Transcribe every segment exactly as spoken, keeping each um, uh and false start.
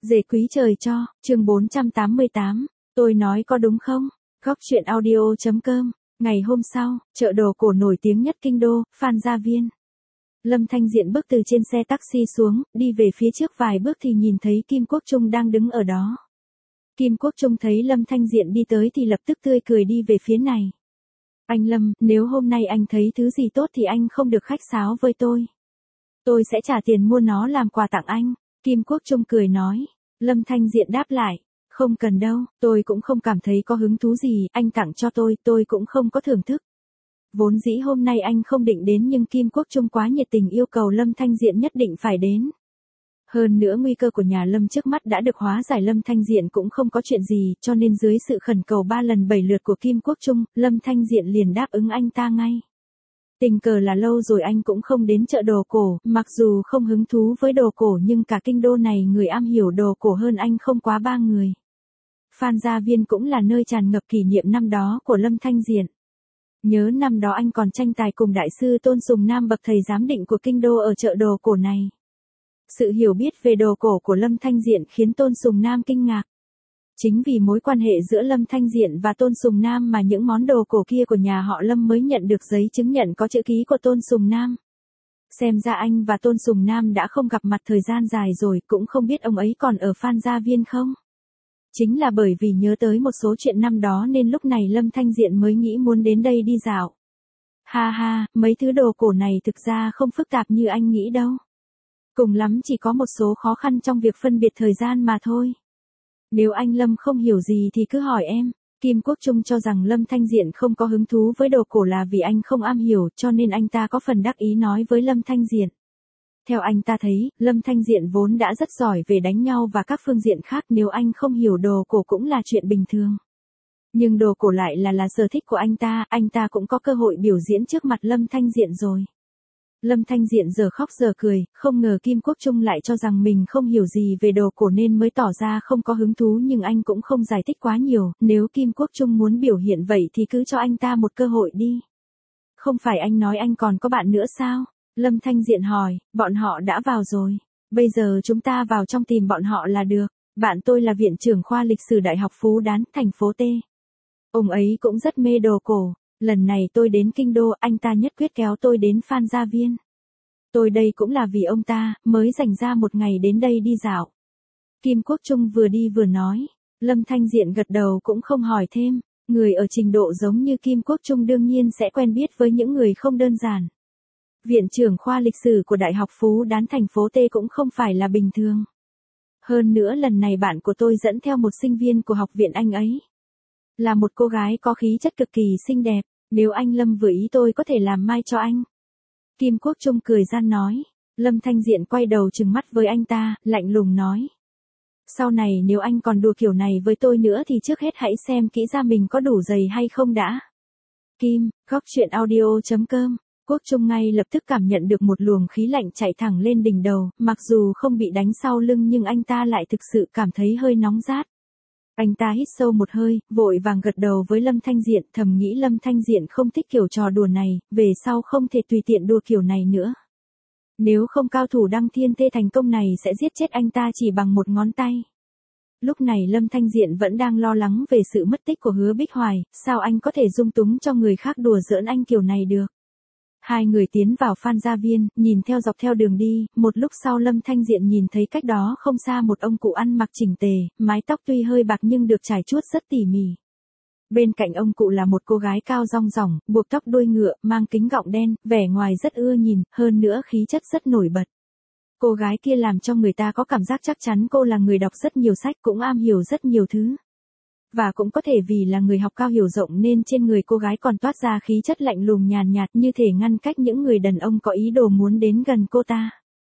Dề quý trời cho, chương bốn trăm tám mươi tám, tôi nói có đúng không? Góc chuyện audio chấm com, ngày hôm sau, chợ đồ cổ nổi tiếng nhất kinh đô, Phan Gia Viên. Lâm Thanh Diện bước từ trên xe taxi xuống, đi về phía trước vài bước thì nhìn thấy Kim Quốc Trung đang đứng ở đó. Kim Quốc Trung thấy Lâm Thanh Diện đi tới thì lập tức tươi cười đi về phía này. Anh Lâm, nếu hôm nay anh thấy thứ gì tốt thì anh không được khách sáo với tôi. Tôi sẽ trả tiền mua nó làm quà tặng anh. Kim Quốc Trung cười nói. Lâm Thanh Diện đáp lại. Không cần đâu, tôi cũng không cảm thấy có hứng thú gì, anh tặng cho tôi, tôi cũng không có thưởng thức. Vốn dĩ hôm nay anh không định đến nhưng Kim Quốc Trung quá nhiệt tình yêu cầu Lâm Thanh Diện nhất định phải đến. Hơn nữa nguy cơ của nhà Lâm trước mắt đã được hóa giải, Lâm Thanh Diện cũng không có chuyện gì, cho nên dưới sự khẩn cầu ba lần bảy lượt của Kim Quốc Trung, Lâm Thanh Diện liền đáp ứng anh ta ngay. Tình cờ là lâu rồi anh cũng không đến chợ đồ cổ, mặc dù không hứng thú với đồ cổ nhưng cả kinh đô này người am hiểu đồ cổ hơn anh không quá ba người. Phan Gia Viên cũng là nơi tràn ngập kỷ niệm năm đó của Lâm Thanh Diện. Nhớ năm đó anh còn tranh tài cùng đại sư Tôn Sùng Nam bậc thầy giám định của kinh đô ở chợ đồ cổ này. Sự hiểu biết về đồ cổ của Lâm Thanh Diện khiến Tôn Sùng Nam kinh ngạc. Chính vì mối quan hệ giữa Lâm Thanh Diện và Tôn Sùng Nam mà những món đồ cổ kia của nhà họ Lâm mới nhận được giấy chứng nhận có chữ ký của Tôn Sùng Nam. Xem ra anh và Tôn Sùng Nam đã không gặp mặt thời gian dài rồi, cũng không biết ông ấy còn ở Phan Gia Viên không? Chính là bởi vì nhớ tới một số chuyện năm đó nên lúc này Lâm Thanh Diện mới nghĩ muốn đến đây đi dạo. Ha ha, mấy thứ đồ cổ này thực ra không phức tạp như anh nghĩ đâu. Cùng lắm chỉ có một số khó khăn trong việc phân biệt thời gian mà thôi. Nếu anh Lâm không hiểu gì thì cứ hỏi em. Kim Quốc Trung cho rằng Lâm Thanh Diện không có hứng thú với đồ cổ là vì anh không am hiểu, cho nên anh ta có phần đắc ý nói với Lâm Thanh Diện. Theo anh ta thấy, Lâm Thanh Diện vốn đã rất giỏi về đánh nhau và các phương diện khác, nếu anh không hiểu đồ cổ cũng là chuyện bình thường. Nhưng đồ cổ lại là là sở thích của anh ta, anh ta cũng có cơ hội biểu diễn trước mặt Lâm Thanh Diện rồi. Lâm Thanh Diện giờ khóc giờ cười, không ngờ Kim Quốc Trung lại cho rằng mình không hiểu gì về đồ cổ nên mới tỏ ra không có hứng thú, nhưng anh cũng không giải thích quá nhiều, nếu Kim Quốc Trung muốn biểu hiện vậy thì cứ cho anh ta một cơ hội đi. Không phải anh nói anh còn có bạn nữa sao? Lâm Thanh Diện hỏi, bọn họ đã vào rồi. Bây giờ chúng ta vào trong tìm bọn họ là được. Bạn tôi là viện trưởng khoa lịch sử Đại học Phú Đán, thành phố T. Ông ấy cũng rất mê đồ cổ. Lần này tôi đến kinh đô, anh ta nhất quyết kéo tôi đến Phan Gia Viên. Tôi đây cũng là vì ông ta, mới dành ra một ngày đến đây đi dạo. Kim Quốc Trung vừa đi vừa nói. Lâm Thanh Diện gật đầu cũng không hỏi thêm. Người ở trình độ giống như Kim Quốc Trung đương nhiên sẽ quen biết với những người không đơn giản. Viện trưởng khoa lịch sử của Đại học Phú Đán thành phố T cũng không phải là bình thường. Hơn nữa lần này bạn của tôi dẫn theo một sinh viên của học viện anh ấy. Là một cô gái có khí chất cực kỳ xinh đẹp, nếu anh Lâm vừa ý tôi có thể làm mai cho anh. Kim Quốc Trung cười gian nói. Lâm Thanh Diện quay đầu trừng mắt với anh ta, lạnh lùng nói. Sau này nếu anh còn đùa kiểu này với tôi nữa thì trước hết hãy xem kỹ ra mình có đủ dày hay không đã. Kim, góc chuyện audio chấm com. Quốc Trung ngay lập tức cảm nhận được một luồng khí lạnh chạy thẳng lên đỉnh đầu, mặc dù không bị đánh sau lưng nhưng anh ta lại thực sự cảm thấy hơi nóng rát. Anh ta hít sâu một hơi, vội vàng gật đầu với Lâm Thanh Diện, thầm nghĩ Lâm Thanh Diện không thích kiểu trò đùa này, về sau không thể tùy tiện đùa kiểu này nữa. Nếu không cao thủ đăng thiên thê thành công này sẽ giết chết anh ta chỉ bằng một ngón tay. Lúc này Lâm Thanh Diện vẫn đang lo lắng về sự mất tích của Hứa Bích Hoài, sao anh có thể dung túng cho người khác đùa giỡn anh kiểu này được. Hai người tiến vào Phan Gia Viên, nhìn theo dọc theo đường đi, một lúc sau Lâm Thanh Diện nhìn thấy cách đó không xa một ông cụ ăn mặc chỉnh tề, mái tóc tuy hơi bạc nhưng được trải chuốt rất tỉ mỉ. Bên cạnh ông cụ là một cô gái cao rong ròng, buộc tóc đuôi ngựa, mang kính gọng đen, vẻ ngoài rất ưa nhìn, hơn nữa khí chất rất nổi bật. Cô gái kia làm cho người ta có cảm giác chắc chắn cô là người đọc rất nhiều sách, cũng am hiểu rất nhiều thứ. Và cũng có thể vì là người học cao hiểu rộng nên trên người cô gái còn toát ra khí chất lạnh lùng nhàn nhạt như thể ngăn cách những người đàn ông có ý đồ muốn đến gần cô ta.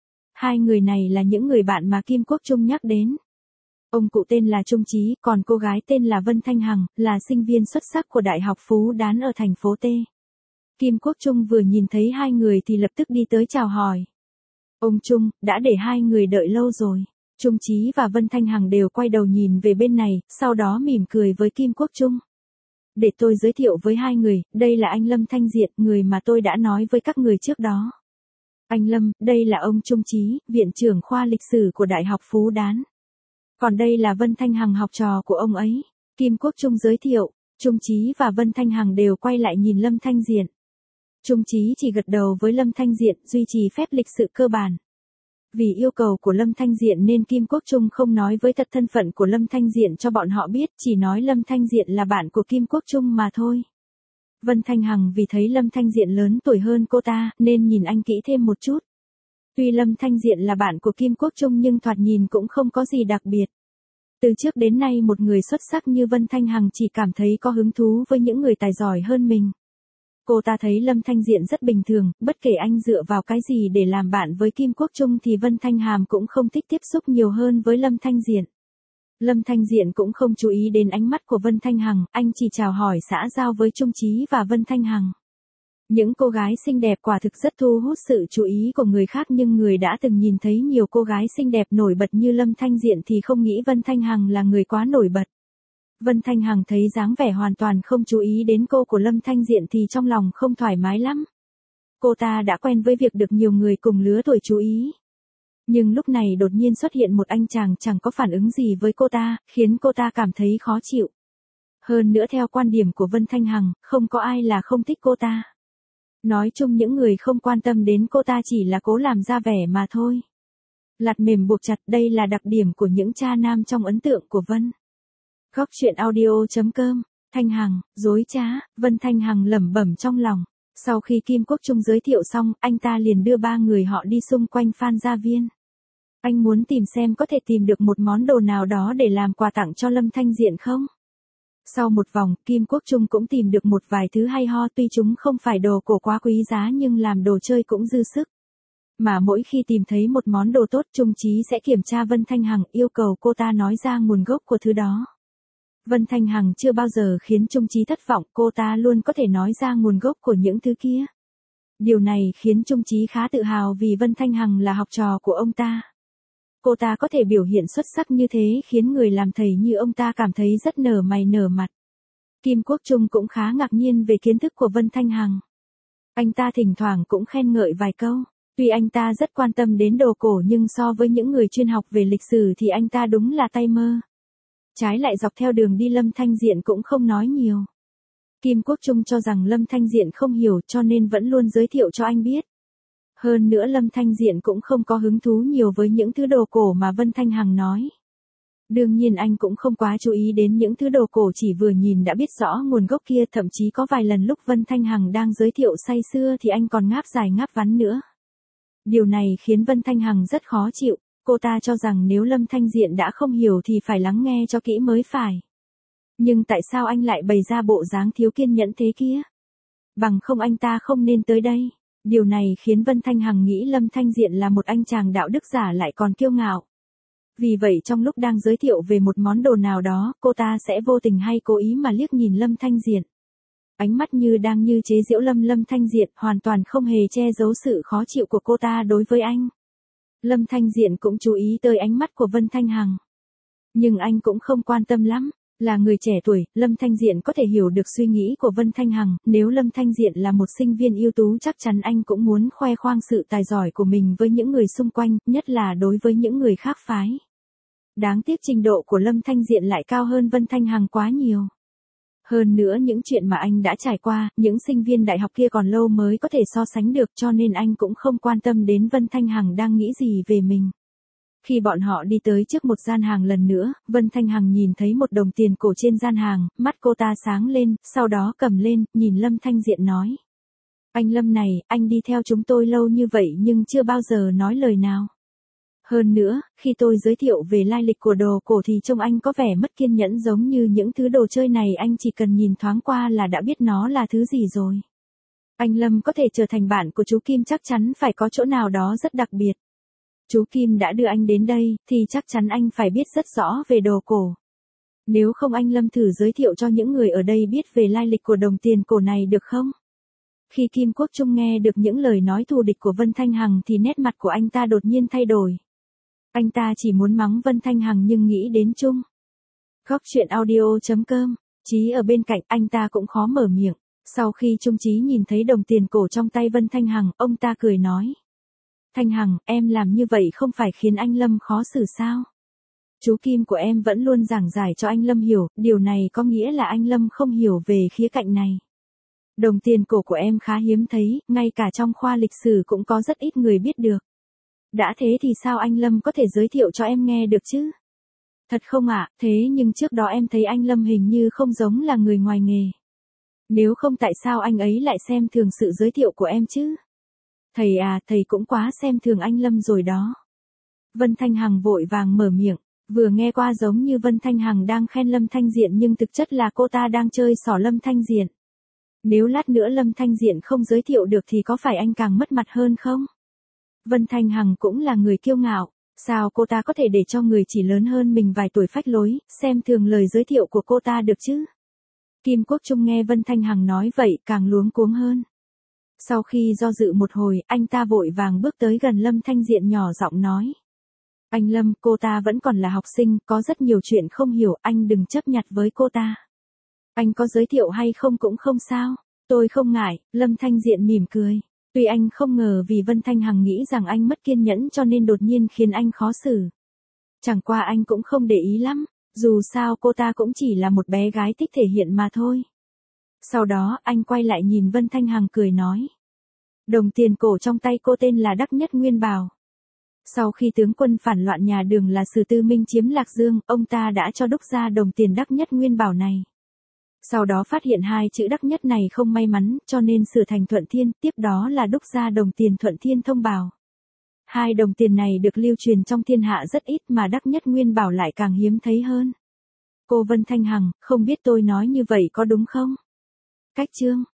Hai người này là những người bạn mà Kim Quốc Trung nhắc đến. Ông cụ tên là Trung Chí, còn cô gái tên là Vân Thanh Hằng, là sinh viên xuất sắc của Đại học Phú Đán ở thành phố T. Kim Quốc Trung vừa nhìn thấy hai người thì lập tức đi tới chào hỏi. Ông Trung, đã để hai người đợi lâu rồi. Trung Chí và Vân Thanh Hằng đều quay đầu nhìn về bên này, sau đó mỉm cười với Kim Quốc Trung. Để tôi giới thiệu với hai người, đây là anh Lâm Thanh Diện, người mà tôi đã nói với các người trước đó. Anh Lâm, đây là ông Trung Chí, viện trưởng khoa lịch sử của Đại học Phú Đán. Còn đây là Vân Thanh Hằng học trò của ông ấy. Kim Quốc Trung giới thiệu, Trung Chí và Vân Thanh Hằng đều quay lại nhìn Lâm Thanh Diện. Trung Chí chỉ gật đầu với Lâm Thanh Diện, duy trì phép lịch sự cơ bản. Vì yêu cầu của Lâm Thanh Diện nên Kim Quốc Trung không nói với thật thân phận của Lâm Thanh Diện cho bọn họ biết, chỉ nói Lâm Thanh Diện là bạn của Kim Quốc Trung mà thôi. Vân Thanh Hằng vì thấy Lâm Thanh Diện lớn tuổi hơn cô ta, nên nhìn anh kỹ thêm một chút. Tuy Lâm Thanh Diện là bạn của Kim Quốc Trung nhưng thoạt nhìn cũng không có gì đặc biệt. Từ trước đến nay một người xuất sắc như Vân Thanh Hằng chỉ cảm thấy có hứng thú với những người tài giỏi hơn mình. Cô ta thấy Lâm Thanh Diện rất bình thường, bất kể anh dựa vào cái gì để làm bạn với Kim Quốc Trung thì Vân Thanh Hàm cũng không thích tiếp xúc nhiều hơn với Lâm Thanh Diện. Lâm Thanh Diện cũng không chú ý đến ánh mắt của Vân Thanh Hằng, anh chỉ chào hỏi xã giao với Trung Chí và Vân Thanh Hằng. Những cô gái xinh đẹp quả thực rất thu hút sự chú ý của người khác, nhưng người đã từng nhìn thấy nhiều cô gái xinh đẹp nổi bật như Lâm Thanh Diện thì không nghĩ Vân Thanh Hằng là người quá nổi bật. Vân Thanh Hằng thấy dáng vẻ hoàn toàn không chú ý đến cô của Lâm Thanh Diện thì trong lòng không thoải mái lắm. Cô ta đã quen với việc được nhiều người cùng lứa tuổi chú ý. Nhưng lúc này đột nhiên xuất hiện một anh chàng chẳng có phản ứng gì với cô ta, khiến cô ta cảm thấy khó chịu. Hơn nữa theo quan điểm của Vân Thanh Hằng, không có ai là không thích cô ta. Nói chung những người không quan tâm đến cô ta chỉ là cố làm ra vẻ mà thôi. Lạt mềm buộc chặt, đây là đặc điểm của những cha nam trong ấn tượng của Vân. Góc truyện audio chấm com, Thanh Hằng, dối trá, Vân Thanh Hằng lẩm bẩm trong lòng. Sau khi Kim Quốc Trung giới thiệu xong, anh ta liền đưa ba người họ đi xung quanh Phan Gia Viên. Anh muốn tìm xem có thể tìm được một món đồ nào đó để làm quà tặng cho Lâm Thanh Diện không? Sau một vòng, Kim Quốc Trung cũng tìm được một vài thứ hay ho, tuy chúng không phải đồ cổ quá quý giá nhưng làm đồ chơi cũng dư sức. Mà mỗi khi tìm thấy một món đồ tốt, Trung Chí sẽ kiểm tra Vân Thanh Hằng, yêu cầu cô ta nói ra nguồn gốc của thứ đó. Vân Thanh Hằng chưa bao giờ khiến Trung Chí thất vọng, cô ta luôn có thể nói ra nguồn gốc của những thứ kia. Điều này khiến Trung Chí khá tự hào vì Vân Thanh Hằng là học trò của ông ta. Cô ta có thể biểu hiện xuất sắc như thế khiến người làm thầy như ông ta cảm thấy rất nở mày nở mặt. Kim Quốc Trung cũng khá ngạc nhiên về kiến thức của Vân Thanh Hằng. Anh ta thỉnh thoảng cũng khen ngợi vài câu. Tuy anh ta rất quan tâm đến đồ cổ nhưng so với những người chuyên học về lịch sử thì anh ta đúng là tay mơ. Trái lại dọc theo đường đi Lâm Thanh Diện cũng không nói nhiều. Kim Quốc Trung cho rằng Lâm Thanh Diện không hiểu cho nên vẫn luôn giới thiệu cho anh biết. Hơn nữa Lâm Thanh Diện cũng không có hứng thú nhiều với những thứ đồ cổ mà Vân Thanh Hằng nói. Đương nhiên anh cũng không quá chú ý đến những thứ đồ cổ, chỉ vừa nhìn đã biết rõ nguồn gốc kia, thậm chí có vài lần lúc Vân Thanh Hằng đang giới thiệu say sưa thì anh còn ngáp dài ngáp vắn nữa. Điều này khiến Vân Thanh Hằng rất khó chịu, cô ta cho rằng nếu Lâm Thanh Diện đã không hiểu thì phải lắng nghe cho kỹ mới phải. Nhưng tại sao anh lại bày ra bộ dáng thiếu kiên nhẫn thế kia? Bằng không anh ta không nên tới đây. Điều này khiến Vân Thanh Hằng nghĩ Lâm Thanh Diện là một anh chàng đạo đức giả lại còn kiêu ngạo. Vì vậy trong lúc đang giới thiệu về một món đồ nào đó, cô ta sẽ vô tình hay cố ý mà liếc nhìn Lâm Thanh Diện. Ánh mắt như đang như chế giễu Lâm Lâm Thanh Diện, hoàn toàn không hề che giấu sự khó chịu của cô ta đối với anh. Lâm Thanh Diện cũng chú ý tới ánh mắt của Vân Thanh Hằng. Nhưng anh cũng không quan tâm lắm. Là người trẻ tuổi, Lâm Thanh Diện có thể hiểu được suy nghĩ của Vân Thanh Hằng, nếu Lâm Thanh Diện là một sinh viên ưu tú chắc chắn anh cũng muốn khoe khoang sự tài giỏi của mình với những người xung quanh, nhất là đối với những người khác phái. Đáng tiếc trình độ của Lâm Thanh Diện lại cao hơn Vân Thanh Hằng quá nhiều. Hơn nữa những chuyện mà anh đã trải qua, những sinh viên đại học kia còn lâu mới có thể so sánh được, cho nên anh cũng không quan tâm đến Vân Thanh Hằng đang nghĩ gì về mình. Khi bọn họ đi tới trước một gian hàng lần nữa, Vân Thanh Hằng nhìn thấy một đồng tiền cổ trên gian hàng, mắt cô ta sáng lên, sau đó cầm lên, nhìn Lâm Thanh Diện nói. Anh Lâm này, anh đi theo chúng tôi lâu như vậy nhưng chưa bao giờ nói lời nào. Hơn nữa, khi tôi giới thiệu về lai lịch của đồ cổ thì trông anh có vẻ mất kiên nhẫn, giống như những thứ đồ chơi này anh chỉ cần nhìn thoáng qua là đã biết nó là thứ gì rồi. Anh Lâm có thể trở thành bạn của chú Kim chắc chắn phải có chỗ nào đó rất đặc biệt. Chú Kim đã đưa anh đến đây, thì chắc chắn anh phải biết rất rõ về đồ cổ. Nếu không anh Lâm thử giới thiệu cho những người ở đây biết về lai lịch của đồng tiền cổ này được không? Khi Kim Quốc Trung nghe được những lời nói thù địch của Vân Thanh Hằng thì nét mặt của anh ta đột nhiên thay đổi. Anh ta chỉ muốn mắng Vân Thanh Hằng nhưng nghĩ đến Trung. Góc truyện audio chấm com, Chí ở bên cạnh, anh ta cũng khó mở miệng. Sau khi Trung Chí nhìn thấy đồng tiền cổ trong tay Vân Thanh Hằng, ông ta cười nói. Thanh Hằng, em làm như vậy không phải khiến anh Lâm khó xử sao? Chú Kim của em vẫn luôn giảng giải cho anh Lâm hiểu, điều này có nghĩa là anh Lâm không hiểu về khía cạnh này. Đồng tiền cổ của em khá hiếm thấy, ngay cả trong khoa lịch sử cũng có rất ít người biết được. Đã thế thì sao anh Lâm có thể giới thiệu cho em nghe được chứ? Thật không ạ, thế nhưng trước đó em thấy anh Lâm hình như không giống là người ngoài nghề. Nếu không tại sao anh ấy lại xem thường sự giới thiệu của em chứ? Thầy à, thầy cũng quá xem thường anh Lâm rồi đó. Vân Thanh Hằng vội vàng mở miệng, vừa nghe qua giống như Vân Thanh Hằng đang khen Lâm Thanh Diện nhưng thực chất là cô ta đang chơi xỏ Lâm Thanh Diện. Nếu lát nữa Lâm Thanh Diện không giới thiệu được thì có phải anh càng mất mặt hơn không? Vân Thanh Hằng cũng là người kiêu ngạo, sao cô ta có thể để cho người chỉ lớn hơn mình vài tuổi phách lối, xem thường lời giới thiệu của cô ta được chứ? Kim Quốc Trung nghe Vân Thanh Hằng nói vậy càng luống cuống hơn. Sau khi do dự một hồi, anh ta vội vàng bước tới gần Lâm Thanh Diện nhỏ giọng nói. Anh Lâm, cô ta vẫn còn là học sinh, có rất nhiều chuyện không hiểu, anh đừng chấp nhặt với cô ta. Anh có giới thiệu hay không cũng không sao, tôi không ngại, Lâm Thanh Diện mỉm cười. Tuy anh không ngờ vì Vân Thanh Hằng nghĩ rằng anh mất kiên nhẫn cho nên đột nhiên khiến anh khó xử. Chẳng qua anh cũng không để ý lắm, dù sao cô ta cũng chỉ là một bé gái thích thể hiện mà thôi. Sau đó anh quay lại nhìn Vân Thanh Hằng cười nói. Đồng tiền cổ trong tay cô tên là Đắc Nhất Nguyên Bảo. Sau khi tướng quân phản loạn nhà Đường là Sử Tư Minh chiếm Lạc Dương, ông ta đã cho đúc ra đồng tiền Đắc Nhất Nguyên Bảo này. Sau đó phát hiện hai chữ Đắc Nhất này không may mắn, cho nên sửa thành Thuận Thiên, tiếp đó là đúc ra đồng tiền Thuận Thiên Thông Bảo. Hai đồng tiền này được lưu truyền trong thiên hạ rất ít mà Đắc Nhất Nguyên Bảo lại càng hiếm thấy hơn. Cô Vân Thanh Hằng, không biết tôi nói như vậy có đúng không? Cách chương